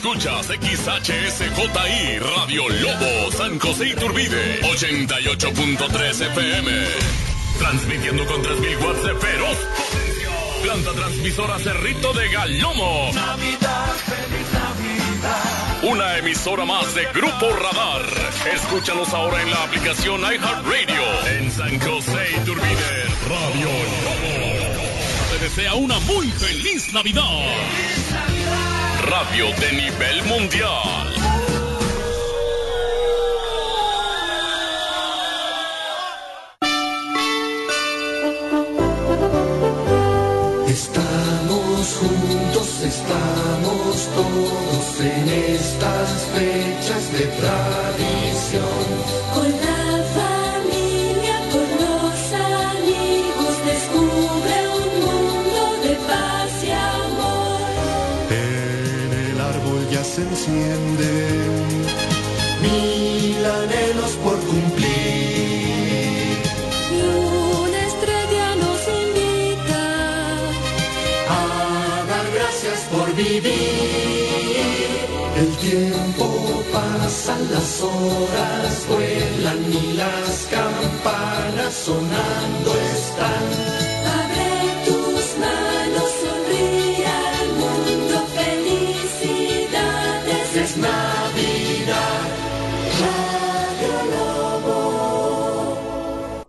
Escuchas XHSJI Radio Lobo San José Iturbide 88.3 FM. Transmitiendo con 3000 watts de feroz potencia. Planta transmisora Cerrito de Galomo. Navidad, feliz Navidad. Una emisora más de Grupo Radar. Escúchanos ahora en la aplicación iHeartRadio. En San José Iturbide Radio Lobo. Te desea una muy feliz Navidad. ¡Feliz Navidad! Radio de nivel mundial. Estamos juntos, estamos todos en estas fechas de tradición. Con la familia, con los amigos, descubre un mundo de paz y amor. En el árbol ya se encienden 1000 anhelos por cumplir. Y una estrella nos invita A dar gracias por vivir. El tiempo pasa, las horas vuelan y las campanas sonando están. Abre tus manos, sonríe al mundo, felicidades. Es Navidad. Radio Lobo.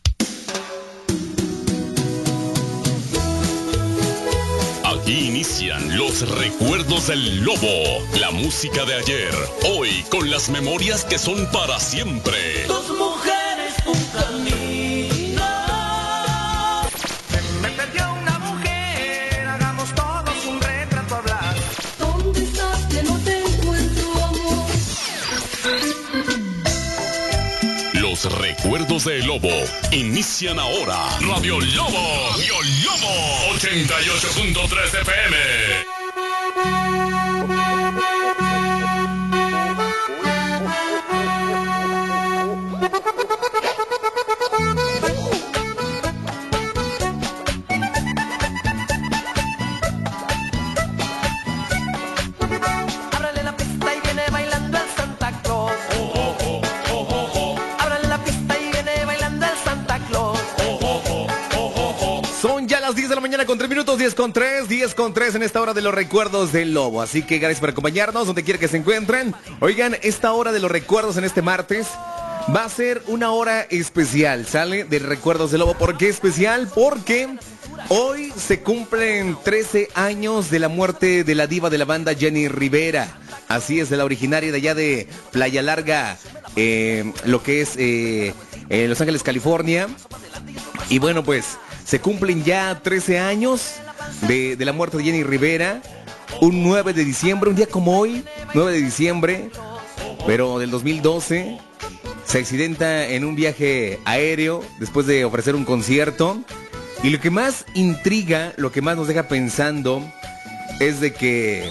Aquí inician los recuerdos del Lobo. La música de ayer, hoy con las memorias que son para siempre. Dos mujeres, un camino. Me perdió una mujer, hagamos todos un retrato a hablar. ¿Dónde estás que no te encuentro, amor? Los recuerdos del Lobo inician ahora. Radio Lobo, Radio Lobo, 88.3 FM. Ábrale la pista y viene bailando el Santa Claus. Ábrale la pista y viene bailando el Santa Claus. Son ya las 10 de la mañana con 3 minutos, 10 con 3 en esta hora de los recuerdos del Lobo. Así que gracias por acompañarnos donde quiera que se encuentren. Oigan, esta hora de los recuerdos en este martes va a ser una hora especial, ¿sale? De recuerdos del Lobo. ¿Por qué especial? Porque hoy se cumplen 13 años de la muerte de la diva de la banda Jenni Rivera. Así es, de la originaria de allá de Playa Larga, lo que es Los Ángeles, California. Y bueno, pues se cumplen ya 13 años de la muerte de Jenni Rivera. Un 9 de diciembre, un día como hoy, 9 de diciembre, pero del 2012, se accidenta en un viaje aéreo después de ofrecer un concierto. Y lo que más intriga, lo que más nos deja pensando, es de que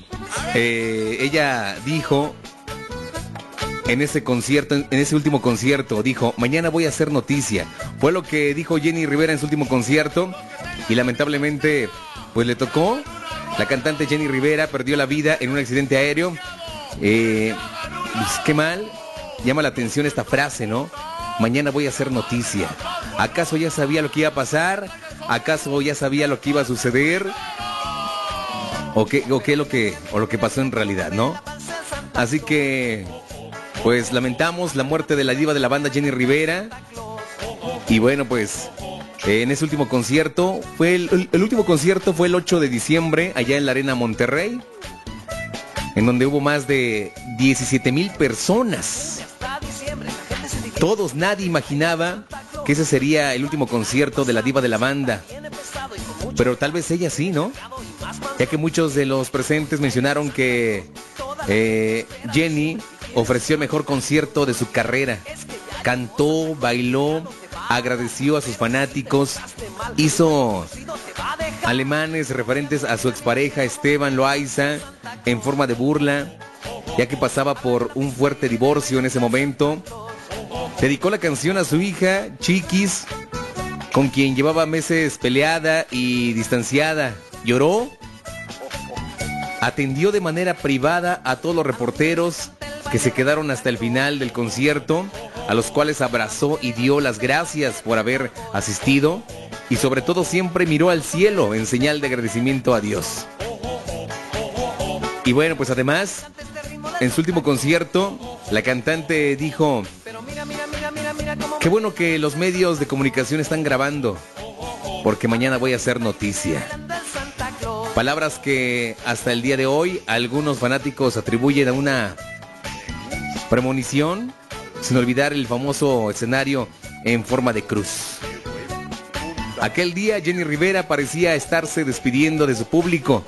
ella dijo en ese concierto, en ese último concierto, dijo: mañana voy a hacer noticia. Fue lo que dijo Jenni Rivera en su último concierto. Y lamentablemente, pues le tocó. La cantante Jenni Rivera perdió la vida en un accidente aéreo. Pues qué mal. Llama la atención esta frase, ¿no? Mañana voy a hacer noticia. ¿Acaso ya sabía lo que iba a pasar? ¿Acaso ya sabía lo que iba a suceder? ¿O qué lo que pasó en realidad, no? Así que, pues lamentamos la muerte de la diva de la banda Jenni Rivera. Y bueno, pues en ese último concierto, el último concierto fue el 8 de diciembre allá en la Arena Monterrey, en donde hubo más de 17,000 personas. Todos, nadie imaginaba que ese sería el último concierto de la diva de la banda. Pero tal vez ella sí, ¿no? Ya que muchos de los presentes mencionaron que Jenni ofreció el mejor concierto de su carrera. Cantó, bailó, agradeció a sus fanáticos, hizo alemanes referentes a su expareja Esteban Loaiza en forma de burla, ya que pasaba por un fuerte divorcio en ese momento. Dedicó la canción a su hija, Chiquis, con quien llevaba meses peleada y distanciada. Lloró atendió de manera privada a todos los reporteros que se quedaron hasta el final del concierto, a los cuales abrazó y dio las gracias por haber asistido, y sobre todo siempre miró al cielo en señal de agradecimiento a Dios. Y bueno, pues además, en su último concierto, la cantante dijo: qué bueno que los medios de comunicación están grabando, porque mañana voy a hacer noticia. Palabras que hasta el día de hoy algunos fanáticos atribuyen a una premonición, sin olvidar el famoso escenario en forma de cruz. Aquel día Jenny Rivera parecía estarse despidiendo de su público,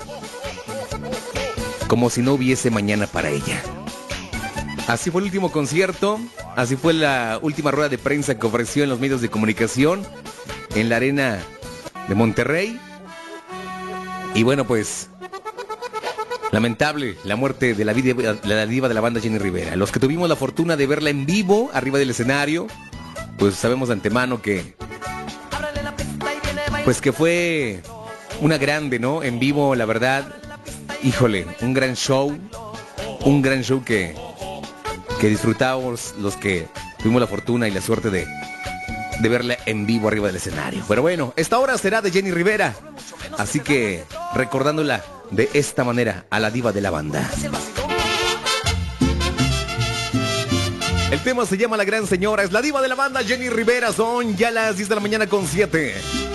como si no hubiese mañana para ella. Así fue el último concierto, así fue la última rueda de prensa que ofreció en los medios de comunicación en la Arena de Monterrey. Y bueno, pues, lamentable la muerte de la diva de la banda Jenny Rivera. Los que tuvimos la fortuna de verla en vivo, arriba del escenario, pues sabemos de antemano que, pues que fue una grande, ¿no? En vivo, la verdad, híjole, un gran show que disfrutamos los que tuvimos la fortuna y la suerte de verla en vivo arriba del escenario. Pero bueno, esta hora será de Jenny Rivera, así que recordándola de esta manera a la diva de la banda. El tema se llama La Gran Señora, es la diva de la banda Jenny Rivera. Son ya las 10 de la mañana con 7.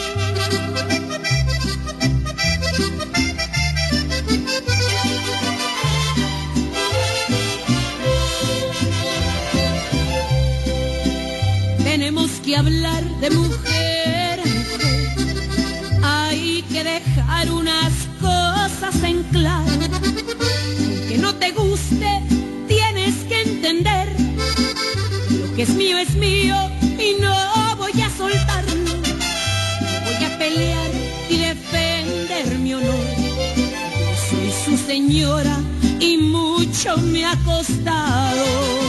Tenemos que hablar de mujer, mujer. Hay que dejar unas cosas en claro. Aunque no te guste, tienes que entender. Lo que es mío y no voy a soltarlo. Voy a pelear y defender mi honor. Yo soy su señora y mucho me ha costado.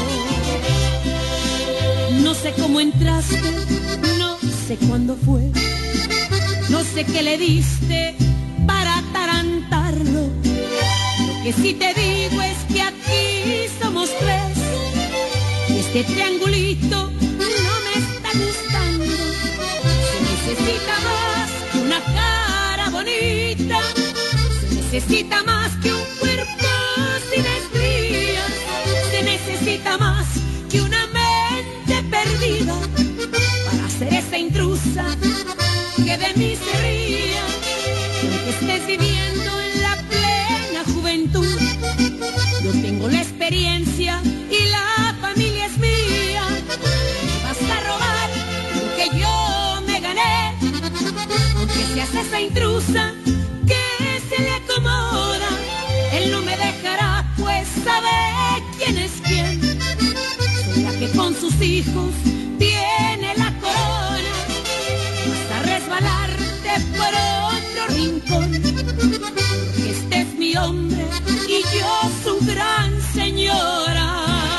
No sé cómo entraste, no sé cuándo fue, no sé qué le diste para atarantarlo. Lo que sí te digo es que aquí somos tres y este triangulito no me está gustando. Se necesita más que una cara bonita, se necesita más que un cuerpo sin estrías, se necesita más que una perdida para ser esa intrusa que de mí se ría. Y aunque estés viviendo en la plena juventud, yo tengo la experiencia y la familia es mía. Vas a robar lo que yo me gané, aunque seas esa intrusa que se le acomoda, él no me dejará, pues sabe quién es quién. Que con sus hijos tiene la corona, vas a resbalarte por otro rincón, porque este es mi hombre y yo su gran señora.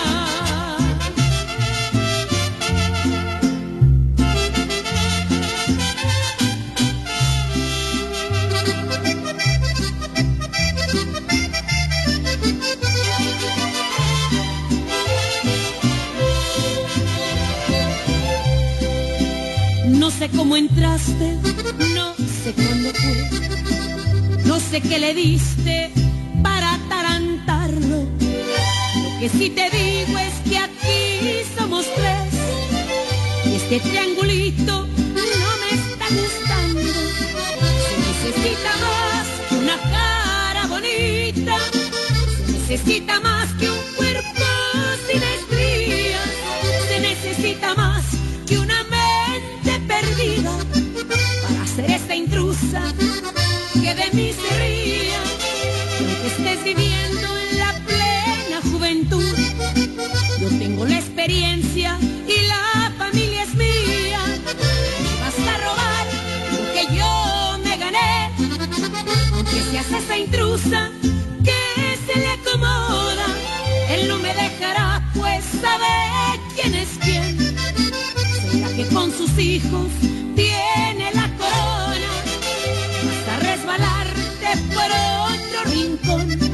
No sé cómo entraste, no sé cuándo fue, no sé qué le diste para atarantarlo. Lo que sí te digo es que aquí somos tres y este triangulito no me está gustando. Se necesita más que una cara bonita, se necesita más que un cuerpo sin estrías, se necesita más que una perdida para ser esta intrusa que de mí se ría. Aunque estés viviendo en la plena juventud, yo tengo la experiencia y la familia es mía. Vas a robar lo que yo me gané, aunque seas esa intrusa que se le acomoda, él no me dejará, pues sabe quién es quién. Que con sus hijos tiene la corona, vas a resbalarte por otro rincón,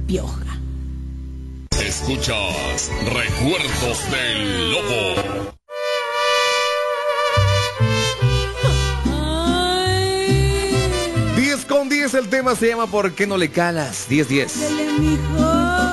pioja. Escuchas Recuerdos del Lobo. Ay. 10:10, el tema se llama ¿Por qué no le calas? 10:10. Dele, mijo.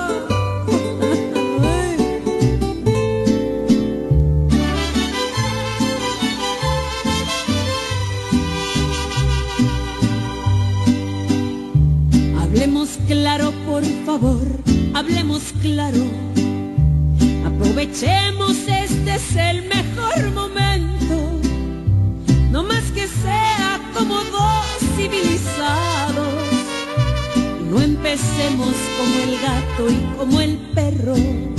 Hablemos claro, por favor, hablemos claro. Aprovechemos, este es el mejor momento. No más que sea como dos civilizados. Y no empecemos como el gato y como el perro.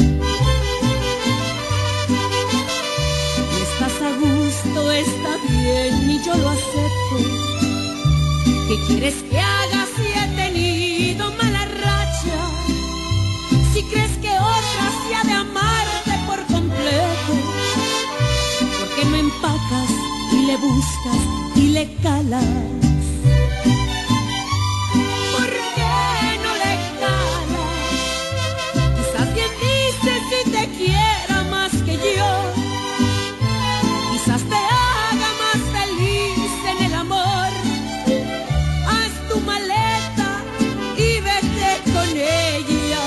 Y estás a gusto, está bien y yo lo acepto. ¿Qué quieres que haga si he tenido mala racha? Si crees que otra se ha de amarte por completo, ¿por qué no empacas y le buscas y le calas? ¿Por qué no le calas? Quizás bien dices si te quiera más que yo. Quizás te haga más feliz en el amor. Haz tu maleta y vete con ella.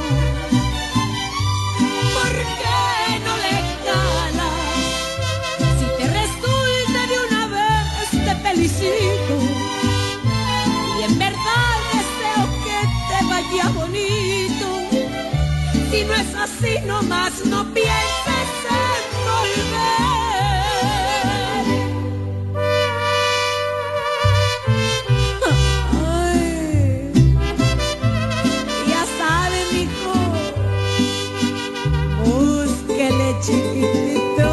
¿Por qué no le calas? Si te resulta de una vez te felicito. Y en verdad deseo que te vaya bonito. Si no es así nomás no pienses en volver. Ay, ya sabe, mijo, búsquele, chiquitito.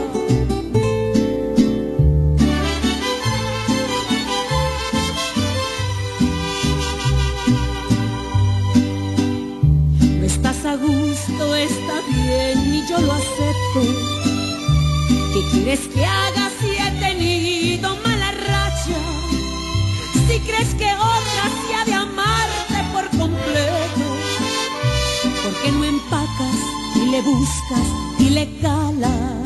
No estás a gusto, está bien y yo lo acepto. ¿Qué quieres que haga si he tenido mala racha? Si crees que otra se ha de amarte por completo, ¿por qué no empacas y le buscas y le calas?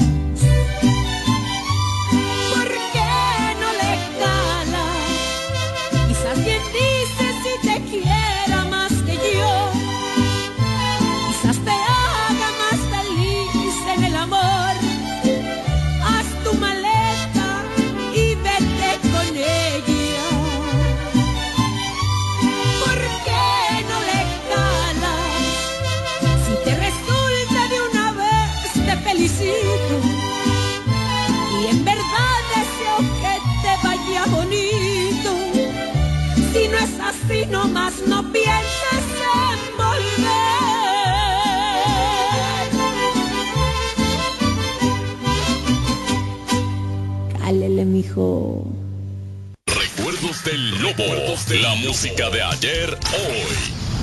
¿Por qué no le calas? Quizás bien dices si te quiera más que yo. Quizás te haga más feliz en el amor. Haz tu maleta y vete con ella. ¿Por qué no le calas? Si te resulta de una vez te felicito. Y en verdad deseo que te vaya bonito. Si no es así nomás no pienses en volver. Cálele, mijo. Recuerdos del Lobo. La música de ayer, hoy.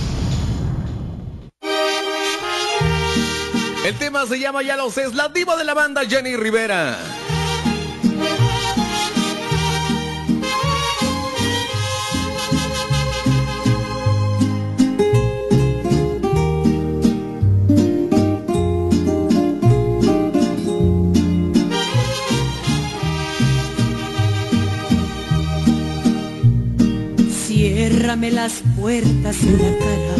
El tema se llama, ya lo sé, es la diva de la banda, Jenny Rivera. Ciérrame las puertas en la cara,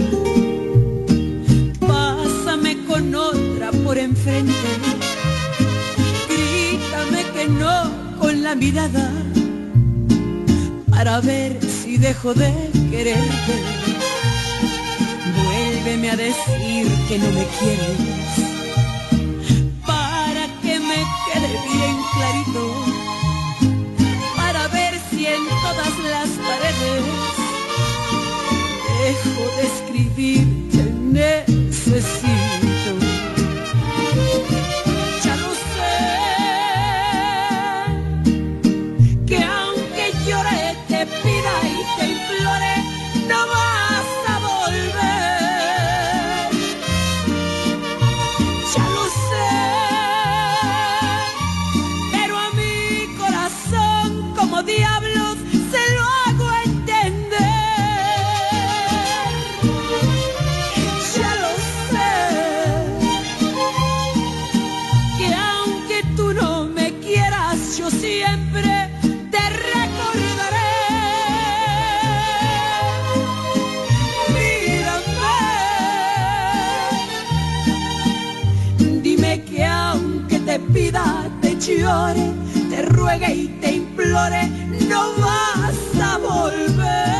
pásame con otra por enfrente, grítame que no con la mirada, para ver si dejo de quererte. Vuélveme a decir que no me quieres, para que me quede bien clarito, para ver si en todas las paredes dejo de escribir te necesito. Ya lo sé, que aunque llore, te pida y te implore, no vas a volver. Ya lo sé, pero a mi corazón como diablos se lo hago entender. llore, te ruegue y te implore, no vas a volver.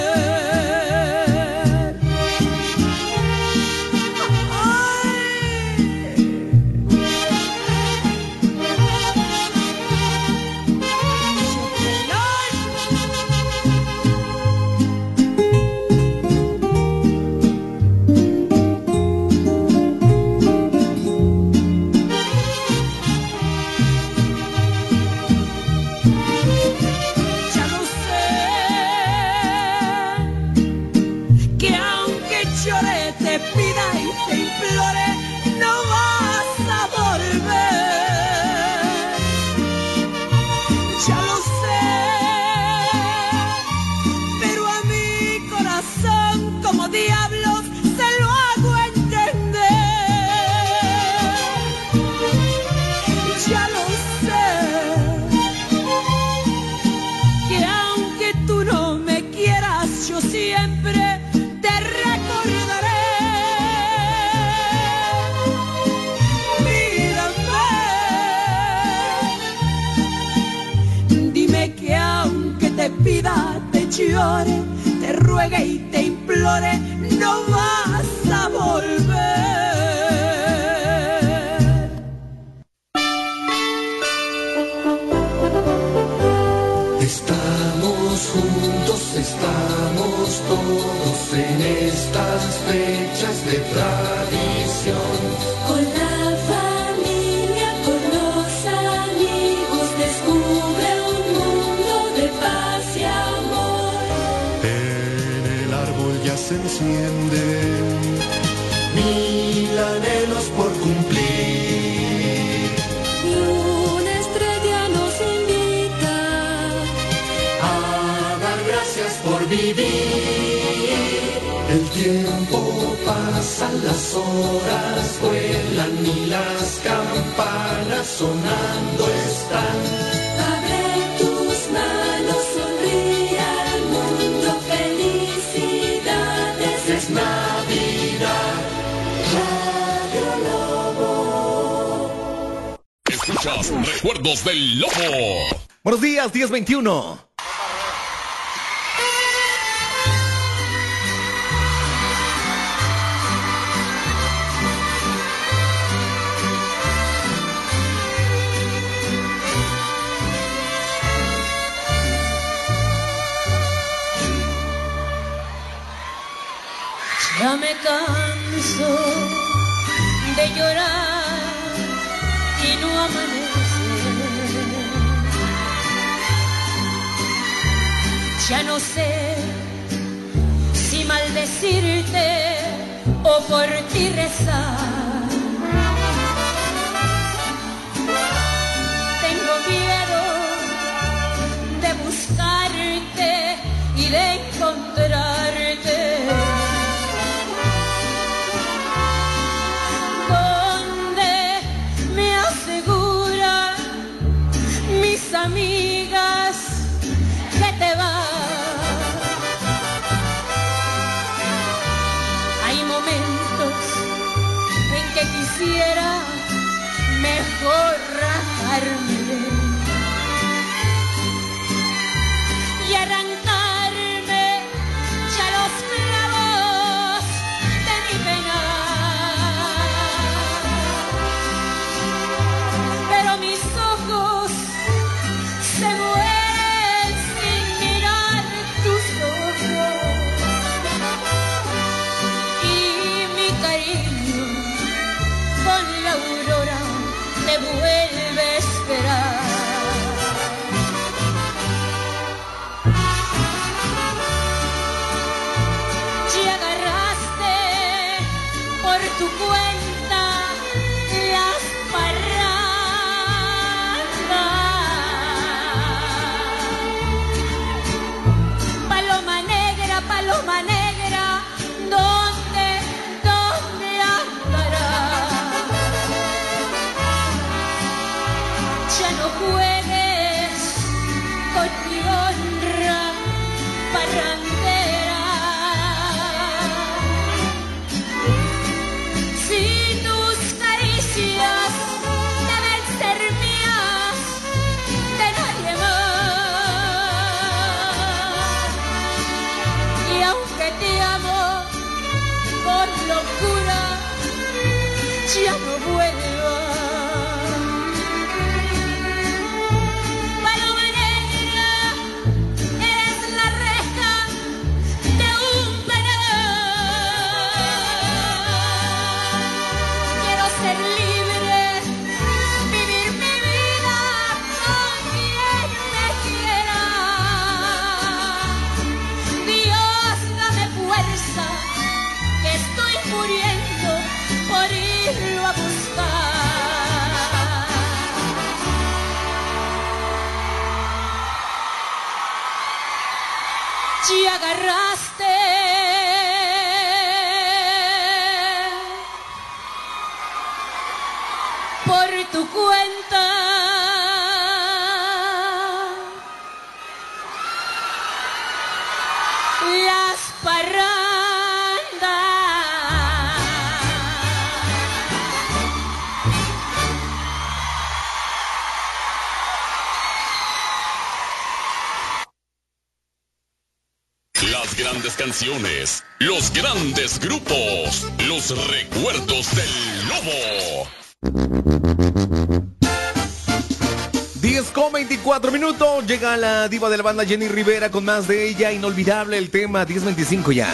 Llore, te ruegue y te implore, no vas a volver. Estamos juntos, estamos todos en estas fechas de tradición. Con la familia, con los amigos, descubre un mundo de paz y amor. Ya se encienden mil anhelos por cumplir, y una estrella nos invita a dar gracias por vivir. El tiempo pasa, las horas vuelan y las campanas sonando están. Escuchas Recuerdos del Lobo. Buenos días, 10:21. Ya me canso de llorar y no amanece. Ya no sé si maldecirte o por ti rezar. Tengo miedo de buscarte y de encontrarte donde me aseguran mis amigas que te vas. Hay momentos en que quisiera mejor rajarme y arrancarme ya los clavos de mi pena. Pero mis ojos se mueren sin mirar tus ojos y mi cariño con la aurora te vuelve a esperar. Si agarraste por tu cuenta las parrandas, paloma negra, ¿dónde andarás? Ya no juegues con mi honra parrandera. Si locura ya no vuelva. Paloma negra, eres la reja de un penal. Quiero ser libre, vivir mi vida con quien me quiera. Dios, dame fuerza, que estoy muriendo por irlo a buscar. Si agarraste por tu cuenta las parrandas, Las grandes canciones, los grandes grupos, los recuerdos del Lobo. 10:24, llega la diva de la banda Jenny Rivera con más de ella, inolvidable el tema, 10:25 ya.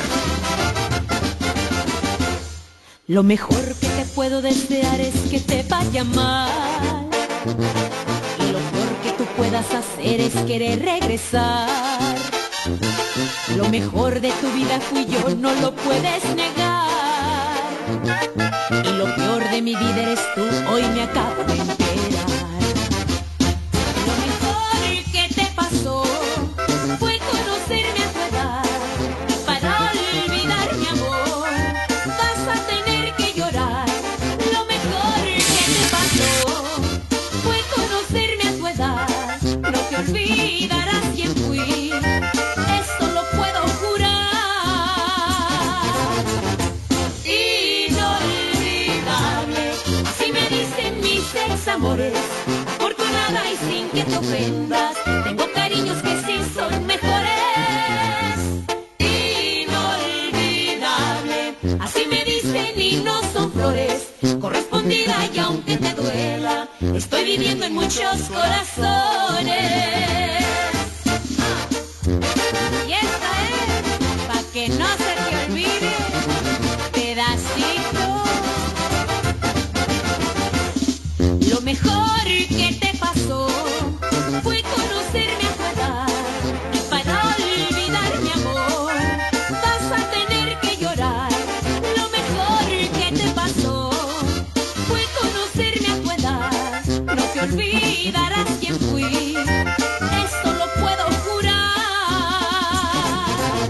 lo mejor que te puedo desear es que te vaya mal. Y lo peor que tú puedas hacer es querer regresar. Lo mejor de tu vida fui yo, no lo puedes negar. Y lo peor de mi vida eres tú, hoy me acabo de enterar. Lo mejor que te pasó fue conocerme a tu edad. Y para olvidar mi amor vas a tener que llorar. Lo mejor que te pasó fue conocerme a tu edad. No te olvidarás quién fui, eso lo puedo jurar. Inolvidable, así me dicen mis examores. Afortunada y sin que te ofendas, tengo cariños que sí son mejores. Inolvidable, así me dicen y no son flores. Correspondida y aunque te duela, estoy viviendo en muchos corazones. Y esta es, pa' que no se te olvide, pedacito. Lo mejor que te pasó fue conocerme a tu edad. Y para olvidar mi amor vas a tener que llorar. Lo mejor que te pasó fue conocerme a tu edad. No te olvidarás quién fui, eso lo puedo jurar.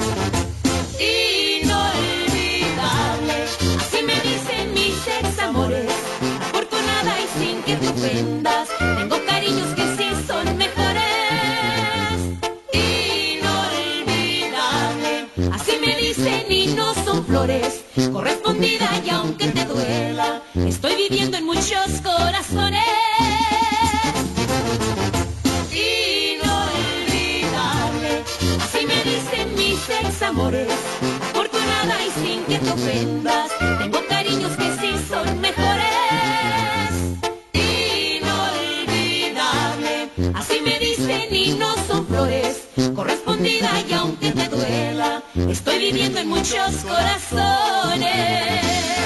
Inolvidable, así me dicen mis examores. Afortunada y sin que te ofendas, tengo cariños que sí son mejores. Inolvidable, así me dicen y no son flores. Correspondida y aunque te duela, estoy viviendo en muchos corazones. Inolvidable, así me dicen mis examores. Afortunada y sin que te ofendas, tengo cariños que sí son mejores. Inolvidable, así me dicen y no son flores. Correspondida y aunque te duela, estoy viviendo en muchos corazones.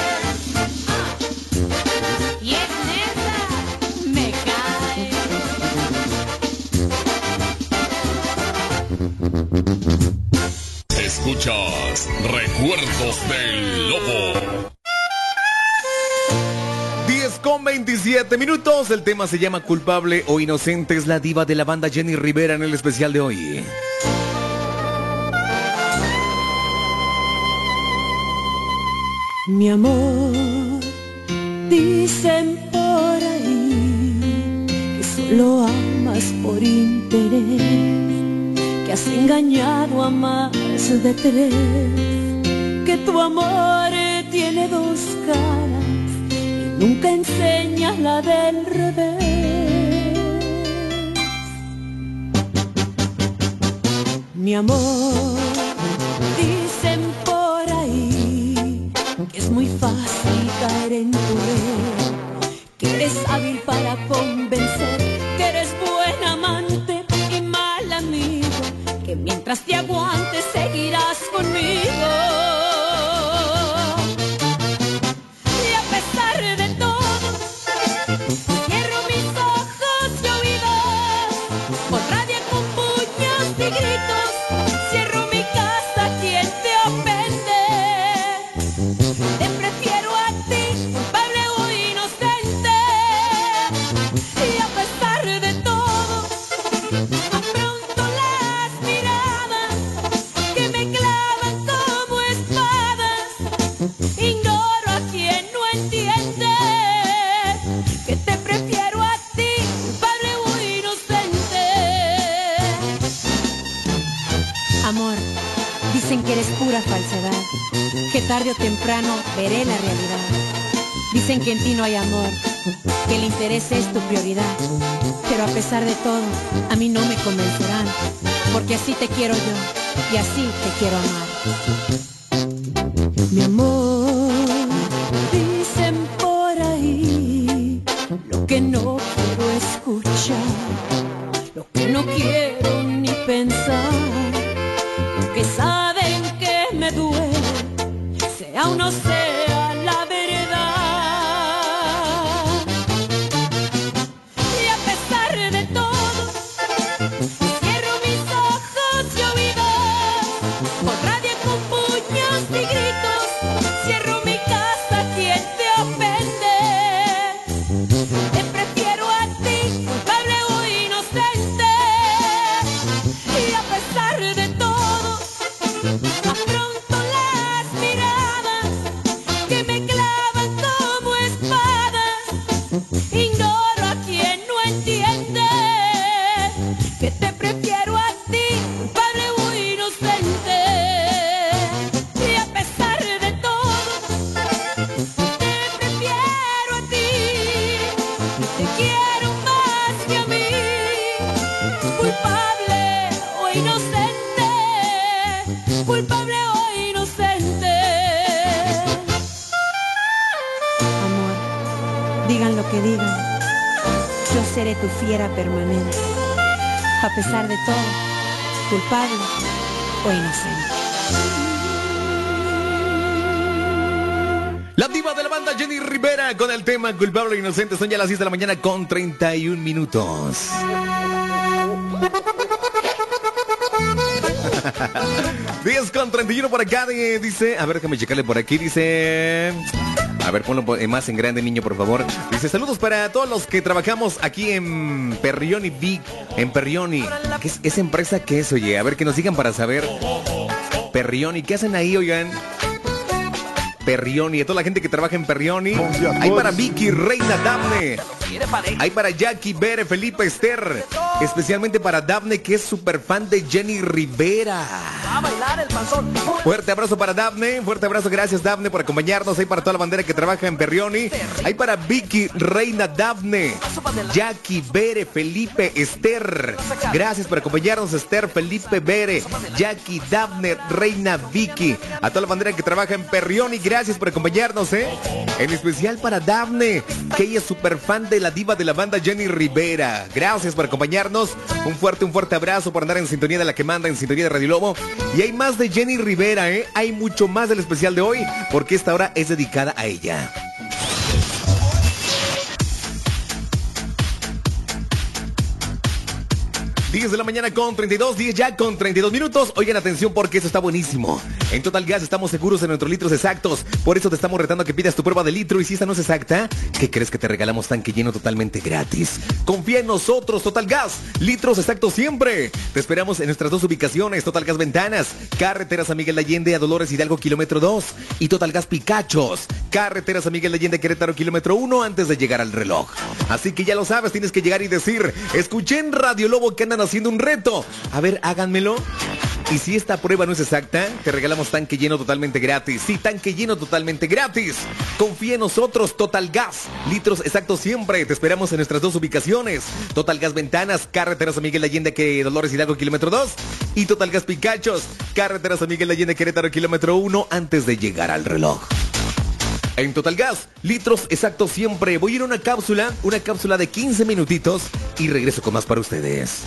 Y es neta, me cae. Escuchas Recuerdos del Lobo. 10:27, el tema se llama Culpable o Inocente, es la diva de la banda Jenny Rivera en el especial de hoy. Mi amor, dicen por ahí que solo amas por interés, que has engañado a más de tres, que tu amor tiene dos caras y nunca enseñas la del revés. Mi amor, dicen por ahí que es muy fácil caer en tu red, que eres hábil para convencer, que eres buen amante y mal amigo, que mientras te aguantes seguirás conmigo. Y a pesar de todo, cierro mis ojos y oídos, con rabia, con puños y gritos, cierro mi casa, quien te ofende. Te prefiero a ti, culpable o inocente. Y a pesar de todo, afronto las miradas que me clavan como espadas. Ignoro a quien no entiende que te prefiero a ti, culpable o inocente. Amor, dicen que eres pura falsedad, que tarde o temprano veré la realidad. Dicen que en ti no hay amor, que el interés es tu prioridad. Pero a pesar de todo, a mí no me convencerán, porque así te quiero yo y así te quiero amar. Mi amor, dicen por ahí lo que no quiero escuchar, lo que no quiero ni pensar, que saben que me duele, sea o no sea la verdad. Y a pesar de todo, cierro mis ojos y oídos, con rabia, con puños y gritos, cierro mi casa, quien te ofende. Te prefiero a ti, culpable o inocente. Y a pesar de todo, afronto las miradas que me clavan como espadas. Ignoro a quien no entiende que te prefiero a ti, culpable o inocente. Y a pesar de todo, te prefiero a ti, te quiero más que a mí, culpable o inocente, culpable o inocente. Amor, digan lo que digan, yo seré tu fiera permanente, a pesar de todo, culpable o inocente. La diva de la banda Jenny Rivera con el tema Culpable e Inocente. Son ya las 10 de la mañana con 31 minutos. 10 con 31 por acá, dice, a ver, déjame checarle por aquí, dice, a ver, ponlo más en grande, niño, por favor. Dice, saludos para todos los que trabajamos aquí en Perrioni Big, en Perrioni. ¿Qué es esa empresa que es, oye? A ver, que nos digan para saber. Perrioni, ¿qué hacen ahí, oigan? Perrioni, a toda la gente que trabaja en Perrioni. Hay para Vicky, Reina, Dafne. Hay para Jackie, Bere, Felipe, Esther. Especialmente para Dafne, que es súper fan de Jenny Rivera. Fuerte abrazo para Dafne. Fuerte abrazo, gracias Dafne por acompañarnos. Hay para toda la bandera que trabaja en Perrioni. Hay para Vicky, Reina, Dafne, Jackie, Bere, Felipe, Esther. Gracias por acompañarnos, Esther, Felipe, Bere, Jackie, Dafne, Reina, Vicky. A toda la bandera que trabaja en Perrioni, gracias por acompañarnos, En especial para Dafne, que ella es súper fan de la diva de la banda Jenny Rivera. Gracias por acompañarnos. Un fuerte abrazo por andar en sintonía de la que manda, en sintonía de Radio Lobo. Y hay más de Jenny Rivera, Hay mucho más del especial de hoy, porque esta hora es dedicada a ella. 10 de la mañana con 32, 10 ya con 32 minutos. Oigan, atención porque esto está buenísimo. En Total Gas estamos seguros en nuestros litros exactos. Por eso te estamos retando a que pidas tu prueba de litro. Y si esta no es exacta, ¿qué crees que te regalamos tanque lleno totalmente gratis? Confía en nosotros, Total Gas. Litros exactos siempre. Te esperamos en nuestras dos ubicaciones. Total Gas Ventanas, carretera San Miguel de Allende a Dolores Hidalgo, kilómetro 2. Y Total Gas Picachos, carretera San Miguel de Allende, Querétaro, kilómetro 1, antes de llegar al reloj. Así que ya lo sabes, tienes que llegar y decir: escuché en Radio Lobo que andan haciendo un reto. A ver, háganmelo. Y si esta prueba no es exacta, te regalamos tanque lleno totalmente gratis. Sí, tanque lleno totalmente gratis. Confía en nosotros, Total Gas. Litros exactos siempre. Te esperamos en nuestras dos ubicaciones. Total Gas Ventanas, carretera San Miguel de Allende, que Dolores Hidalgo, kilómetro 2. Y Total Gas Picachos, carretera San Miguel de Allende, Querétaro, kilómetro 1, antes de llegar al reloj. En Total Gas, litros exactos siempre. Voy a ir a una cápsula de 15 minutitos y regreso con más para ustedes.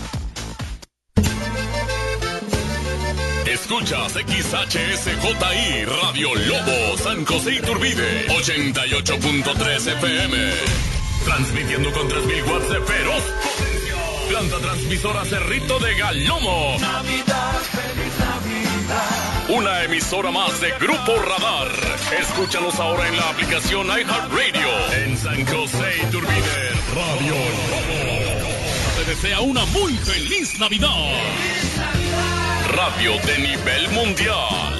Escuchas XHSJI Radio Lobo San José Iturbide 88.3 FM. Transmitiendo con 3000 watts de feroz potencia. Planta transmisora Cerrito de Galomo. Navidad, feliz Navidad. Una emisora más de Grupo Radar. Escúchalos ahora en la aplicación iHeartRadio. En San José Iturbide Radio Lobo. Te desea una muy feliz Navidad. Radio de nivel mundial.